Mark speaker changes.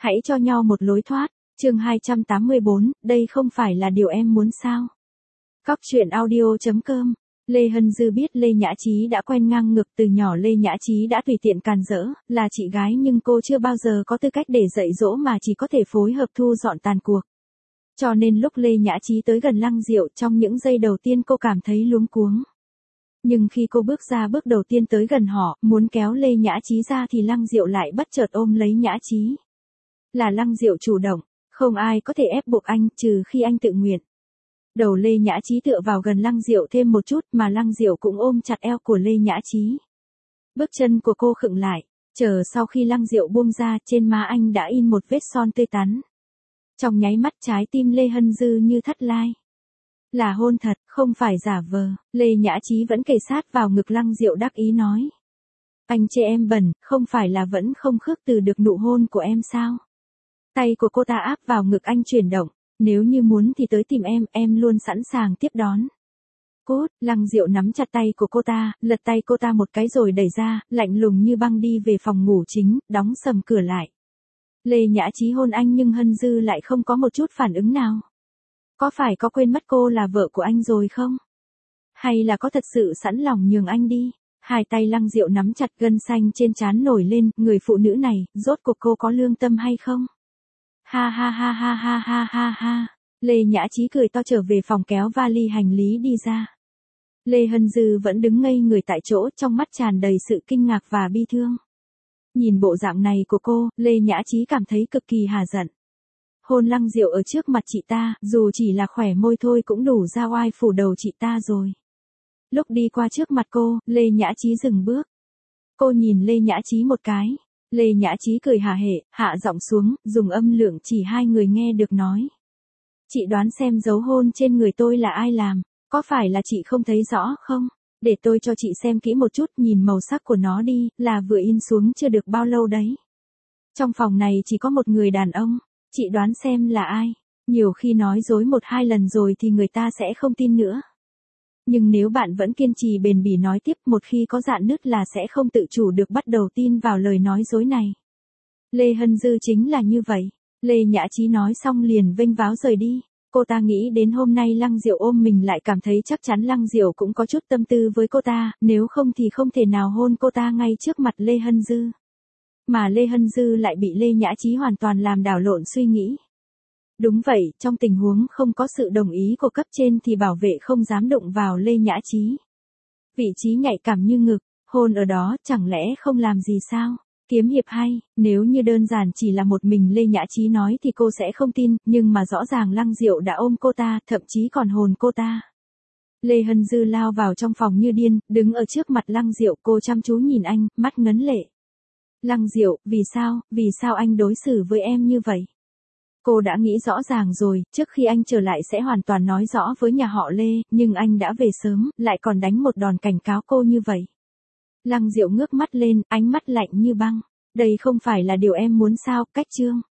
Speaker 1: Hãy cho nhau một lối thoát. Chương 284, đây không phải là điều em muốn sao? Cóc truyện audio.com. Lê Hân Dư biết Lê Nhã Chí đã quen ngang ngược từ nhỏ. Lê Nhã Chí đã tùy tiện càn rỡ, là chị gái nhưng cô chưa bao giờ có tư cách để dạy dỗ mà chỉ có thể phối hợp thu dọn tàn cuộc. Cho nên lúc Lê Nhã Chí tới gần Lăng Diệu, trong những giây đầu tiên cô cảm thấy luống cuống. Nhưng khi cô bước ra bước đầu tiên tới gần họ, muốn kéo Lê Nhã Chí ra thì Lăng Diệu lại bất chợt ôm lấy Nhã Chí. Là Lăng Diệu chủ động, không ai có thể ép buộc anh trừ khi anh tự nguyện. Đầu Lê Nhã Chí tựa vào gần Lăng Diệu thêm một chút mà Lăng Diệu cũng ôm chặt eo của Lê Nhã Chí. Bước chân của cô khựng lại, chờ sau khi Lăng Diệu buông ra, trên má anh đã in một vết son tươi tắn. Trong nháy mắt trái tim Lê Hân Dư như thắt lai. Là hôn thật, không phải giả vờ. Lê Nhã Chí vẫn kề sát vào ngực Lăng Diệu đắc ý nói. Anh chê em bẩn, không phải là vẫn không khước từ được nụ hôn của em sao? Tay của cô ta áp vào ngực anh chuyển động. Nếu như muốn thì tới tìm em luôn sẵn sàng tiếp đón. Cốt, Lăng Diệu nắm chặt tay của cô ta, lật tay cô ta một cái rồi đẩy ra, lạnh lùng như băng đi về phòng ngủ chính, đóng sầm cửa lại. Lê Nhã Chí hôn anh nhưng Hân Dư lại không có một chút phản ứng nào. Có phải có quên mất cô là vợ của anh rồi không? Hay là có thật sự sẵn lòng nhường anh đi? Hai tay Lăng Diệu nắm chặt, gân xanh trên trán nổi lên, người phụ nữ này, rốt cuộc cô có lương tâm hay không? Ha ha ha ha ha ha ha ha. Lê Nhã Chí cười to trở về phòng kéo vali hành lý đi ra. Lê Hân Dư vẫn đứng ngây người tại chỗ, trong mắt tràn đầy sự kinh ngạc và bi thương. Nhìn bộ dạng này của cô, Lê Nhã Chí cảm thấy cực kỳ hả giận. Hôn Lăng Diệu ở trước mặt chị ta, dù chỉ là khỏe môi thôi cũng đủ ra oai phủ đầu chị ta rồi. Lúc đi qua trước mặt cô, Lê Nhã Chí dừng bước. Cô nhìn Lê Nhã Chí một cái. Lê Nhã Chí cười hả hệ, hạ giọng xuống, dùng âm lượng chỉ hai người nghe được nói. Chị đoán xem dấu hôn trên người tôi là ai làm, có phải là chị không thấy rõ không? Để tôi cho chị xem kỹ một chút, nhìn màu sắc của nó đi, là vừa in xuống chưa được bao lâu đấy. Trong phòng này chỉ có một người đàn ông, chị đoán xem là ai? Nhiều khi nói dối một hai lần rồi thì người ta sẽ không tin nữa. Nhưng nếu bạn vẫn kiên trì bền bỉ nói tiếp, một khi có rạn nứt là sẽ không tự chủ được bắt đầu tin vào lời nói dối này. Lê Hân Dư chính là như vậy. Lê Nhã Chí nói xong liền vênh váo rời đi. Cô ta nghĩ đến hôm nay Lăng Diệu ôm mình lại cảm thấy chắc chắn Lăng Diệu cũng có chút tâm tư với cô ta, nếu không thì không thể nào hôn cô ta ngay trước mặt Lê Hân Dư. Mà Lê Hân Dư lại bị Lê Nhã Chí hoàn toàn làm đảo lộn suy nghĩ. Đúng vậy, trong tình huống không có sự đồng ý của cấp trên thì bảo vệ không dám đụng vào Lê Nhã Chí. Vị trí nhạy cảm như ngực, hôn ở đó chẳng lẽ không làm gì sao? Kiếm hiệp hay, nếu như đơn giản chỉ là một mình Lê Nhã Chí nói thì cô sẽ không tin, nhưng mà rõ ràng Lăng Diệu đã ôm cô ta, thậm chí còn hôn cô ta. Lê Hân Dư lao vào trong phòng như điên, đứng ở trước mặt Lăng Diệu, cô chăm chú nhìn anh, mắt ngấn lệ. Lăng Diệu, vì sao anh đối xử với em như vậy? Cô đã nghĩ rõ ràng rồi, trước khi anh trở lại sẽ hoàn toàn nói rõ với nhà họ Lê, nhưng anh đã về sớm, lại còn đánh một đòn cảnh cáo cô như vậy. Lăng Diệu ngước mắt lên, ánh mắt lạnh như băng. Đây không phải là điều em muốn sao, Cách Trương?